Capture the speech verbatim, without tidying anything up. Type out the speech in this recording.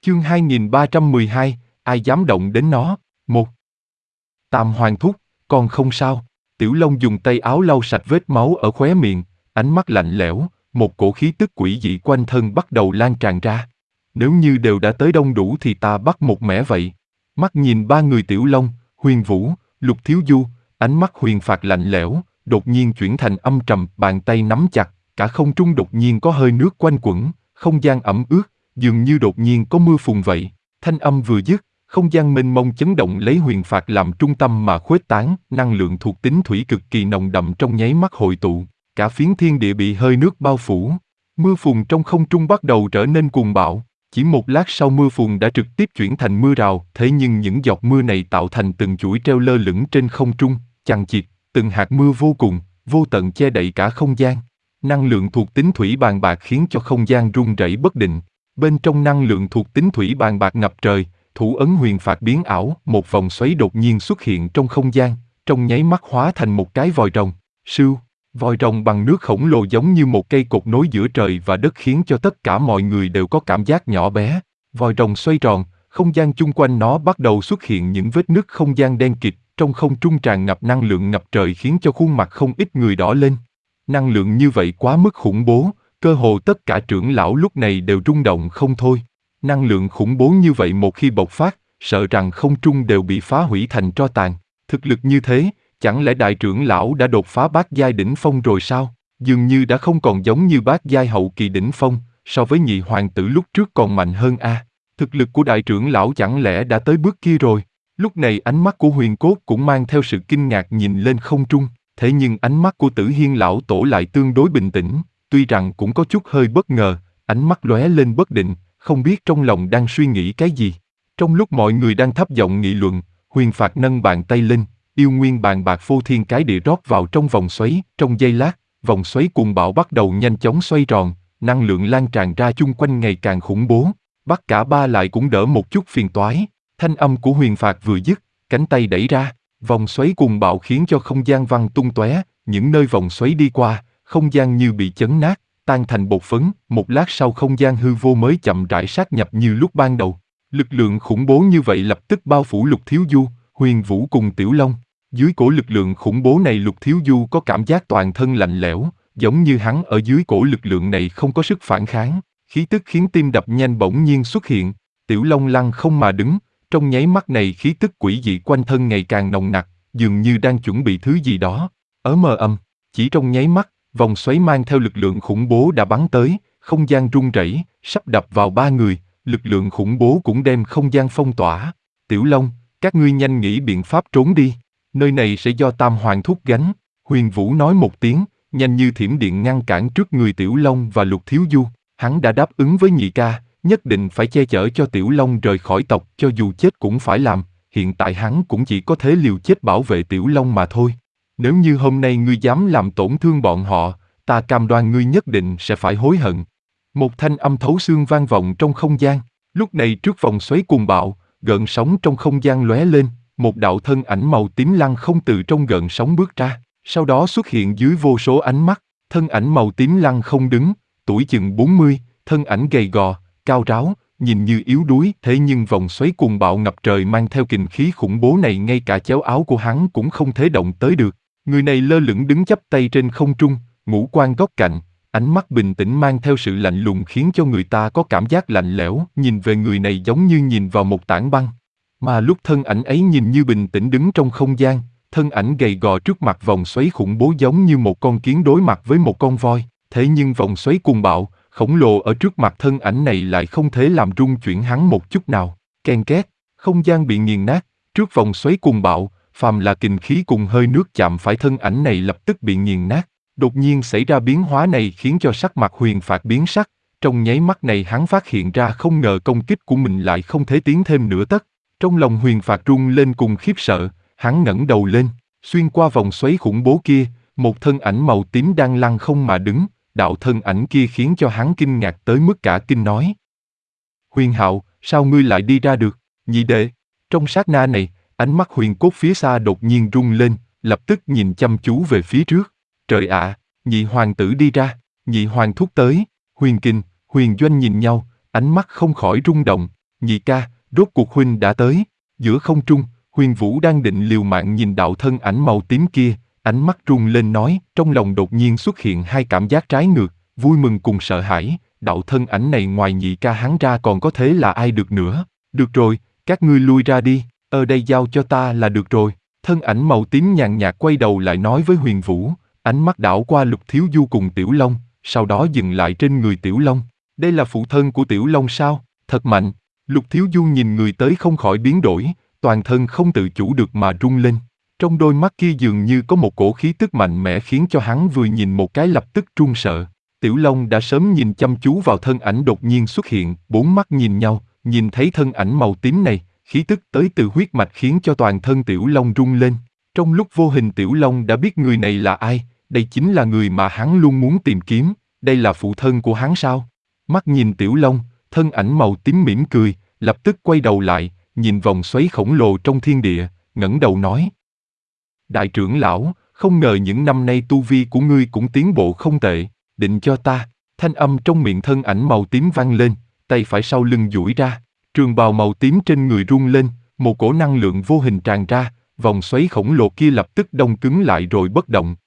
Chương hai nghìn ba trăm mười hai, ai dám động đến nó? Một. Tam Hoàng thúc, con không sao. Tiểu Long dùng tay áo lau sạch vết máu ở khóe miệng, ánh mắt lạnh lẽo, một cổ khí tức quỷ dị quanh thân bắt đầu lan tràn ra. Nếu như đều đã tới đông đủ thì ta bắt một mẻ vậy. Mắt nhìn ba người Tiểu Long, Huyền Vũ, Lục Thiếu Du, ánh mắt Huyền Phạt lạnh lẽo, đột nhiên chuyển thành âm trầm, bàn tay nắm chặt, cả không trung đột nhiên có hơi nước quanh quẩn, không gian ẩm ướt, dường như đột nhiên có mưa phùn vậy. Thanh âm vừa dứt, không gian mênh mông chấn động lấy Huyền Phạt làm trung tâm mà khuếch tán, năng lượng thuộc tính thủy cực kỳ nồng đậm trong nháy mắt hội tụ, cả phiến thiên địa bị hơi nước bao phủ. Mưa phùn trong không trung bắt đầu trở nên cuồng bạo, chỉ một lát sau mưa phùn đã trực tiếp chuyển thành mưa rào, thế nhưng những giọt mưa này tạo thành từng chuỗi treo lơ lửng trên không trung, chằng chịt, từng hạt mưa vô cùng, vô tận che đậy cả không gian. Năng lượng thuộc tính thủy bàn bạc khiến cho không gian rung rẩy bất định. Bên trong năng lượng thuộc tính thủy bàn bạc ngập trời, thủ ấn Huyền Phạt biến ảo, một vòng xoáy đột nhiên xuất hiện trong không gian, trong nháy mắt hóa thành một cái vòi rồng. Sưu, vòi rồng bằng nước khổng lồ giống như một cây cột nối giữa trời và đất khiến cho tất cả mọi người đều có cảm giác nhỏ bé. Vòi rồng xoay tròn, không gian chung quanh nó bắt đầu xuất hiện những vết nứt không gian đen kịt, trong không trung tràn ngập năng lượng ngập trời khiến cho khuôn mặt không ít người đỏ lên. Năng lượng như vậy quá mức khủng bố, cơ hồ tất cả trưởng lão lúc này đều rung động không thôi. Năng lượng khủng bố như vậy một khi bộc phát, sợ rằng không trung đều bị phá hủy thành tro tàn. Thực lực như thế, chẳng lẽ đại trưởng lão đã đột phá bát giai đỉnh phong rồi sao? Dường như đã không còn giống như bát giai hậu kỳ đỉnh phong, so với nhị hoàng tử lúc trước còn mạnh hơn a. À, thực lực của đại trưởng lão chẳng lẽ đã tới bước kia rồi? Lúc này ánh mắt của Huyền Cốt cũng mang theo sự kinh ngạc nhìn lên không trung, thế nhưng ánh mắt của Tử Hiên lão tổ lại tương đối bình tĩnh, tuy rằng cũng có chút hơi bất ngờ, ánh mắt lóe lên bất định, không biết trong lòng đang suy nghĩ cái gì. Trong lúc mọi người đang thấp giọng nghị luận, Huyền Phạt nâng bàn tay lên, yêu nguyên bàn bạc phô thiên cái địa rót vào trong vòng xoáy, trong giây lát, vòng xoáy cuồng bạo bắt đầu nhanh chóng xoay tròn, năng lượng lan tràn ra chung quanh ngày càng khủng bố, bắt cả ba lại cũng đỡ một chút phiền toái. Thanh âm của Huyền Phạt vừa dứt, cánh tay đẩy ra, vòng xoáy cuồng bạo khiến cho không gian văng tung tóe, những nơi vòng xoáy đi qua, không gian như bị chấn nát, tan thành bột phấn, một lát sau không gian hư vô mới chậm rãi sát nhập như lúc ban đầu. Lực lượng khủng bố như vậy lập tức bao phủ Lục Thiếu Du, Huyền Vũ cùng Tiểu Long. Dưới cổ lực lượng khủng bố này Lục Thiếu Du có cảm giác toàn thân lạnh lẽo, giống như hắn ở dưới cổ lực lượng này không có sức phản kháng, khí tức khiến tim đập nhanh bỗng nhiên xuất hiện. Tiểu Long lăng không mà đứng, trong nháy mắt này khí tức quỷ dị quanh thân ngày càng nồng nặc, dường như đang chuẩn bị thứ gì đó. Ở mờ âm, chỉ trong nháy mắt, vòng xoáy mang theo lực lượng khủng bố đã bắn tới, không gian rung rẩy, sắp đập vào ba người, lực lượng khủng bố cũng đem không gian phong tỏa. Tiểu Long, các ngươi nhanh nghĩ biện pháp trốn đi, nơi này sẽ do Tam Hoàng thúc gánh. Huyền Vũ nói một tiếng, nhanh như thiểm điện ngăn cản trước người Tiểu Long và Lục Thiếu Du. Hắn đã đáp ứng với nhị ca, nhất định phải che chở cho Tiểu Long rời khỏi tộc, cho dù chết cũng phải làm. Hiện tại hắn cũng chỉ có thế liều chết bảo vệ Tiểu Long mà thôi. Nếu như hôm nay ngươi dám làm tổn thương bọn họ, ta cam đoan ngươi nhất định sẽ phải hối hận. Một thanh âm thấu xương vang vọng trong không gian. Lúc này trước vòng xoáy cuồng bạo, gợn sóng trong không gian lóe lên, một đạo thân ảnh màu tím lăng không từ trong gợn sóng bước ra, sau đó xuất hiện dưới vô số ánh mắt. Thân ảnh màu tím lăng không đứng, tuổi chừng bốn mươi, thân ảnh gầy gò, cao ráo, nhìn như yếu đuối, thế nhưng vòng xoáy cuồng bạo ngập trời mang theo kình khí khủng bố này ngay cả chéo áo của hắn cũng không thể động tới được. Người này lơ lửng đứng chắp tay trên không trung, ngũ quan góc cạnh, ánh mắt bình tĩnh mang theo sự lạnh lùng khiến cho người ta có cảm giác lạnh lẽo, nhìn về người này giống như nhìn vào một tảng băng. Mà lúc thân ảnh ấy nhìn như bình tĩnh đứng trong không gian, thân ảnh gầy gò trước mặt vòng xoáy khủng bố giống như một con kiến đối mặt với một con voi, thế nhưng vòng xoáy cuồng bạo, khổng lồ ở trước mặt thân ảnh này lại không thể làm rung chuyển hắn một chút nào. Ken két, không gian bị nghiền nát, trước vòng xoáy cuồng bạo, phàm là kình khí cùng hơi nước chạm phải thân ảnh này lập tức bị nghiền nát. Đột nhiên xảy ra biến hóa này khiến cho sắc mặt Huyền Phạt biến sắc, trong nháy mắt này hắn phát hiện ra không ngờ công kích của mình lại không thể tiến thêm nửa tấc. Trong lòng Huyền Phạt rung lên cùng khiếp sợ, hắn ngẩng đầu lên, xuyên qua vòng xoáy khủng bố kia, một thân ảnh màu tím đang lăng không mà đứng, đạo thân ảnh kia khiến cho hắn kinh ngạc tới mức cả kinh nói. Huyền Hạo, sao ngươi lại đi ra được, nhị đệ? Trong sát na này, ánh mắt Huyền Cốt phía xa đột nhiên rung lên, lập tức nhìn chăm chú về phía trước. Trời ạ, à, nhị hoàng tử đi ra, nhị hoàng thúc tới. Huyền Kình, Huyền Doanh nhìn nhau, ánh mắt không khỏi rung động, nhị ca, rốt cuộc huynh đã tới. Giữa không trung, Huyền Vũ đang định liều mạng nhìn đạo thân ảnh màu tím kia, ánh mắt rung lên nói, trong lòng đột nhiên xuất hiện hai cảm giác trái ngược, vui mừng cùng sợ hãi, đạo thân ảnh này ngoài nhị ca hắn ra còn có thể là ai được nữa. Được rồi, các ngươi lui ra đi, ở đây giao cho ta là được rồi. Thân ảnh màu tím nhàn nhạt quay đầu lại nói với Huyền Vũ, ánh mắt đảo qua Lục Thiếu Du cùng Tiểu Long, sau đó dừng lại trên người Tiểu Long. Đây là phụ thân của Tiểu Long sao? Thật mạnh. Lục Thiếu Du nhìn người tới không khỏi biến đổi, toàn thân không tự chủ được mà rung lên. Trong đôi mắt kia dường như có một cổ khí tức mạnh mẽ khiến cho hắn vừa nhìn một cái lập tức run sợ. Tiểu Long đã sớm nhìn chăm chú vào thân ảnh đột nhiên xuất hiện, bốn mắt nhìn nhau, nhìn thấy thân ảnh màu tím này, khí tức tới từ huyết mạch khiến cho toàn thân Tiểu Long rung lên. Trong lúc vô hình Tiểu Long đã biết người này là ai, đây chính là người mà hắn luôn muốn tìm kiếm, đây là phụ thân của hắn sao? Mắt nhìn Tiểu Long, thân ảnh màu tím mỉm cười, lập tức quay đầu lại, nhìn vòng xoáy khổng lồ trong thiên địa, ngẩng đầu nói. Đại trưởng lão, không ngờ những năm nay tu vi của ngươi cũng tiến bộ không tệ, định cho ta. Thanh âm trong miệng thân ảnh màu tím vang lên, tay phải sau lưng duỗi ra, trường bào màu tím trên người rung lên, một cổ năng lượng vô hình tràn ra, vòng xoáy khổng lồ kia lập tức đông cứng lại rồi bất động,